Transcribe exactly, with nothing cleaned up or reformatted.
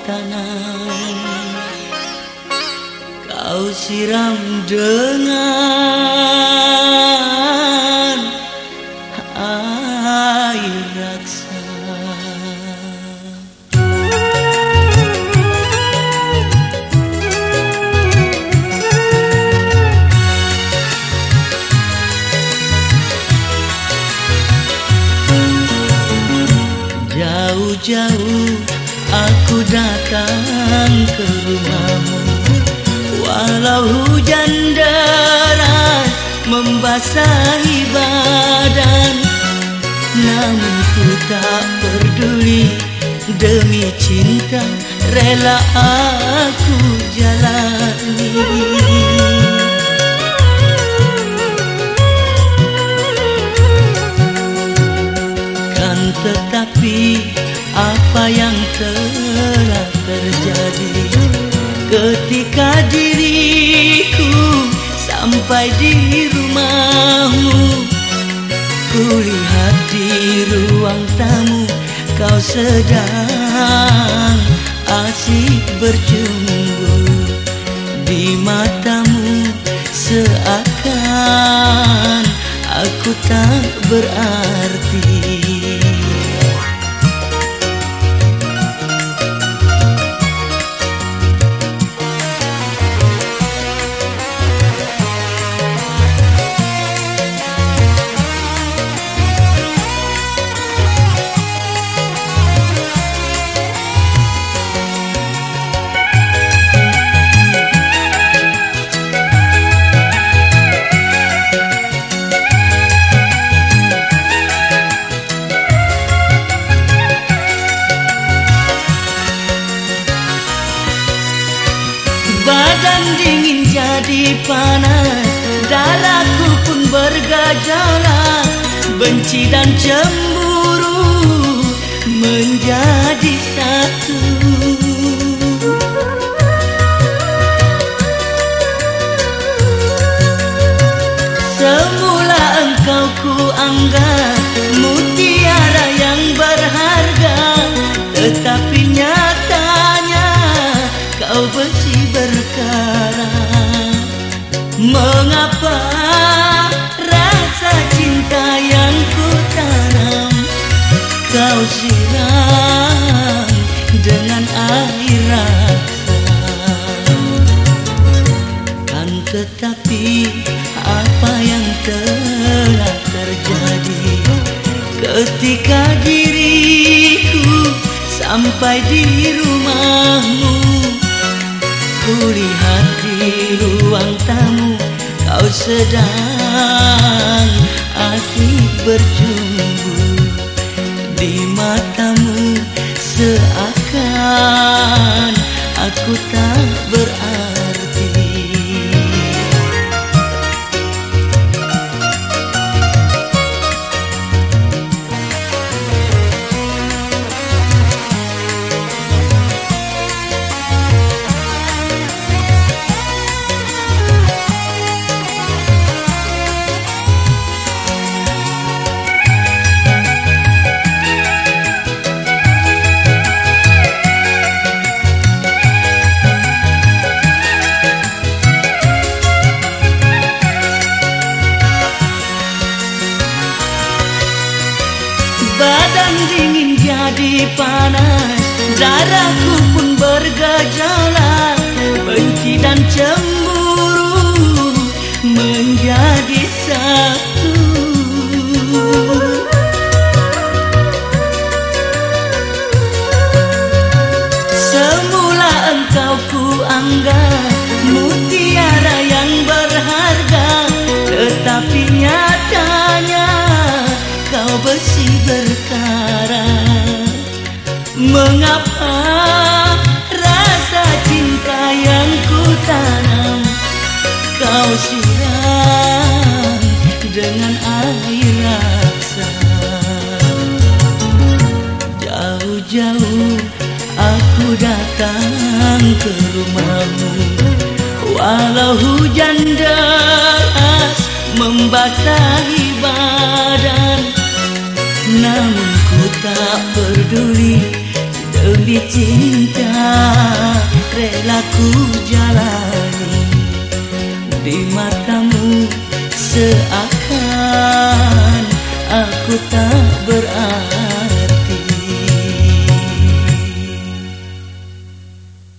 tanam, kau siram dengan air raksa. Jauh-jauh aku datang ke rumahmu, walau hujan deras membasahi badan, namun ku tak peduli, demi cinta rela aku jalani. Tetapi apa yang telah terjadi ketika diriku sampai di rumahmu? Kulihat di ruang tamu kau sedang asyik bercumbu, di matamu seakan aku tak berarti. Badan dingin jadi panas, darahku pun bergejolak, benci dan cemburu menjadi satu. Semula engkau ku anggap mutiara yang berharga, tetapi nyatanya kau besi berkarat. Mengapa rasa cinta yang ku tanam kau siram dengan air raksa? Kan tetapi apa yang telah terjadi ketika diriku sampai di rumahmu? Kulihat di ruang tamu kau sedang asyik bercumbu, di matamu seakan aku tak berarti. Badan dingin jadi panas, darahku pun bergejolak, benci dan cemburu menjadi satu. Semula engkau ku anggap mutiara yang berharga, tetapi nyatanya kau besi berkarat. Mengapa rasa cinta yang ku tanam kau siram dengan air raksa? Jauh-jauh aku datang ke rumahmu, walau hujan deras membasahi badan, namun ku tak peduli, demi Demi cinta rela ku jalani. Di matamu seakan aku tak berarti.